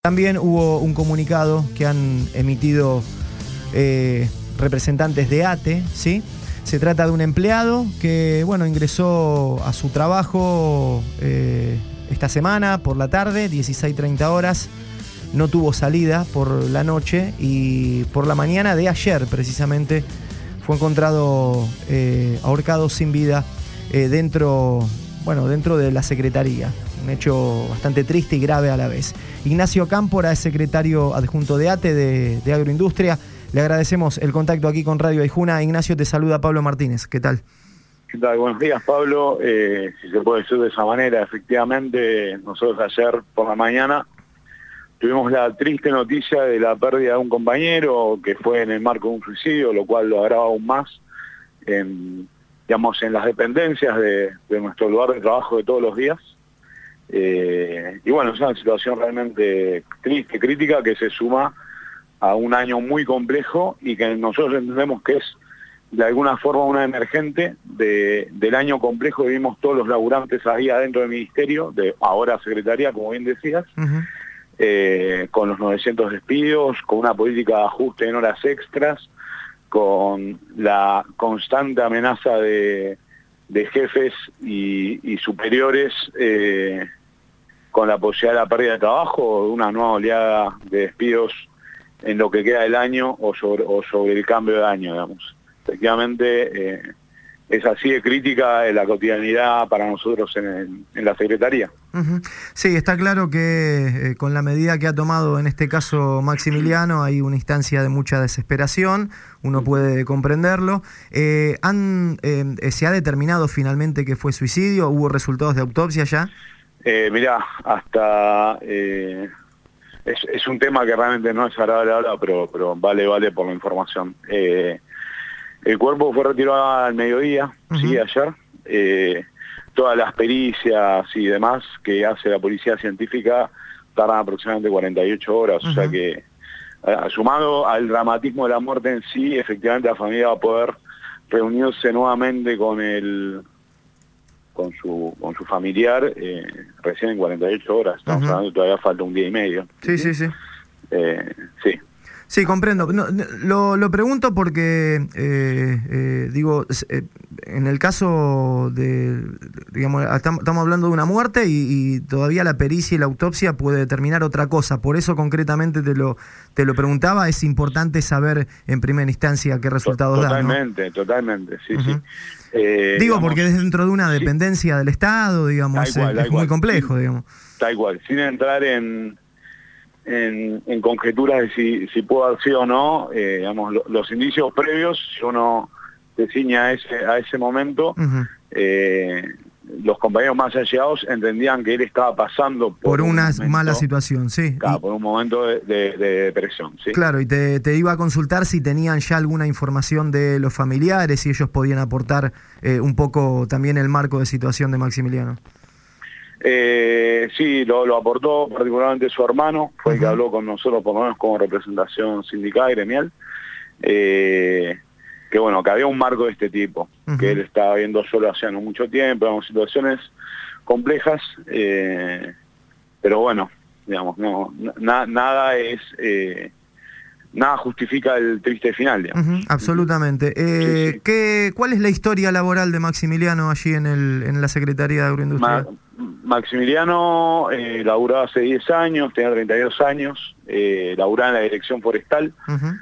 También hubo un comunicado que han emitido representantes de ATE, ¿sí? Se trata de un empleado que, bueno, ingresó a su trabajo esta semana por la tarde, 16:30 horas. No tuvo salida por la noche y por la mañana de ayer, precisamente, fue encontrado ahorcado sin vida dentro de la Secretaría. Un hecho bastante triste y grave a la vez. Ignacio Cámpora es secretario adjunto de ATE de Agroindustria. Le agradecemos el contacto aquí con Radio Aijuna. Ignacio, te saluda Pablo Martínez. ¿Qué tal? ¿Qué tal? Buenos días, Pablo. Si se puede decir de esa manera, efectivamente, nosotros ayer por la mañana tuvimos la triste noticia de la pérdida de un compañero que fue en el marco de un suicidio, lo cual lo agrava aún más en las dependencias de nuestro lugar de trabajo de todos los días. Y bueno, es una situación realmente triste, crítica, que se suma a un año muy complejo y que nosotros entendemos que es de alguna forma una emergente del año complejo que vivimos todos los laburantes ahí adentro del ministerio, de ahora Secretaría, como bien decías, con los 900 despidos, con una política de ajuste en horas extras, con la constante amenaza de jefes y superiores con la posibilidad de la pérdida de trabajo o de una nueva oleada de despidos en lo que queda del año o sobre el cambio de año, digamos. Efectivamente, es así de crítica la cotidianidad para nosotros en la Secretaría. Sí, está claro que con la medida que ha tomado en este caso Maximiliano hay una instancia de mucha desesperación, uno puede comprenderlo. ¿Se ha determinado finalmente que fue suicidio? ¿Hubo resultados de autopsia ya? Mirá, hasta es un tema que realmente no es agradable ahora, pero vale por la información. El cuerpo fue retirado al mediodía, sí, ayer. Todas las pericias y demás que hace la policía científica tardan aproximadamente 48 horas, o sea que sumado al dramatismo de la muerte en sí, efectivamente la familia va a poder reunirse nuevamente con su familiar recién en 48 horas. Estamos hablando que todavía falta un día y medio. Sí. Sí. Sí, comprendo. No, lo pregunto porque, digo, en el caso de, digamos, estamos hablando de una muerte y todavía la pericia y la autopsia puede determinar otra cosa. Por eso concretamente te lo preguntaba. Es importante saber en primera instancia qué resultados da, ¿no? Totalmente, sí. Digo, digamos, porque es dentro de una dependencia del Estado, digamos, es muy complejo, digamos. Tal cual, sin entrar en conjeturas de si pudo haber sido o no, digamos, los indicios previos, si uno se ciña a ese momento, los compañeros más allegados entendían que él estaba pasando por una mala situación, sí. Claro, por un momento de depresión, sí. Claro, y te iba a consultar si tenían ya alguna información de los familiares, si ellos podían aportar un poco también el marco de situación de Maximiliano. Sí, lo aportó particularmente su hermano, fue el que habló con nosotros, por lo menos como representación sindical, gremial, que bueno, que había un marco de este tipo, que él estaba viendo solo hace no mucho tiempo, digamos, situaciones complejas, pero bueno, digamos, nada justifica el triste final, digamos. Absolutamente. Sí. ¿Cuál es la historia laboral de Maximiliano allí en la Secretaría de Agroindustria? Maximiliano laburaba hace 10 años, tenía 32 años, laburaba en la dirección forestal.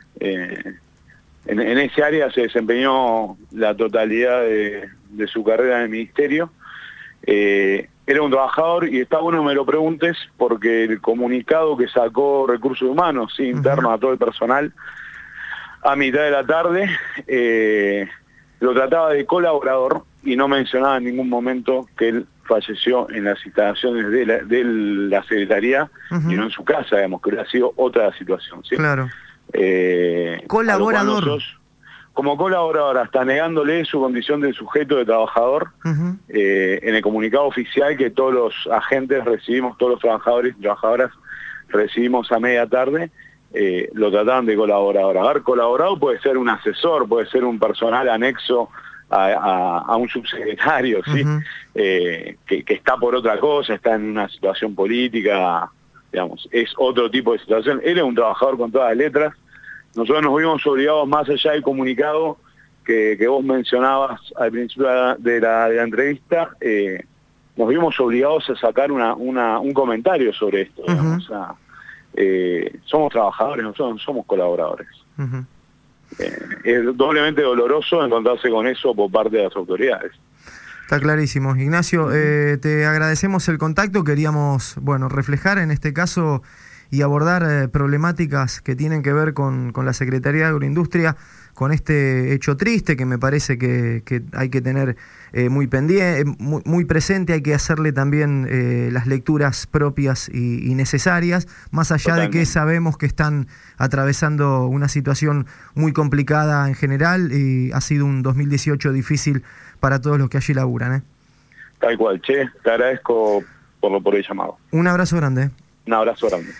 En ese área se desempeñó la totalidad de su carrera en el ministerio. Era un trabajador, y está bueno que me lo preguntes, porque el comunicado que sacó Recursos Humanos, sí, interno a todo el personal, a mitad de la tarde, lo trataba de colaborador y no mencionaba en ningún momento que él falleció en las instalaciones de la Secretaría y no en su casa, digamos, que hubiera sido otra situación, ¿sí? Claro. Colaborador. Como colaborador, hasta negándole su condición de sujeto de trabajador, en el comunicado oficial que todos los agentes recibimos, todos los trabajadores y trabajadoras recibimos a media tarde, lo trataban de colaborador. Haber colaborado puede ser un asesor, puede ser un personal anexo a un subsecretario, ¿sí? Que está por otra cosa, está en una situación política digamos, es otro tipo de situación. Él es un trabajador con todas las letras. Nosotros nos vimos obligados, más allá del comunicado que vos mencionabas al principio de la entrevista, nos vimos obligados a sacar un comentario sobre esto. Digamos. O sea, somos trabajadores, nosotros no somos colaboradores. Es doblemente doloroso encontrarse con eso por parte de las autoridades. Está clarísimo. Ignacio, te agradecemos el contacto. Queríamos, reflejar en este caso y abordar problemáticas que tienen que ver con la Secretaría de Agroindustria, con este hecho triste que me parece que hay que tener muy pendiente, muy presente. Hay que hacerle también las lecturas propias y necesarias, más allá Totalmente. De que sabemos que están atravesando una situación muy complicada en general y ha sido un 2018 difícil para todos los que allí laburan. Tal cual, Che, te agradezco por el llamado. Un abrazo grande. Un abrazo grande.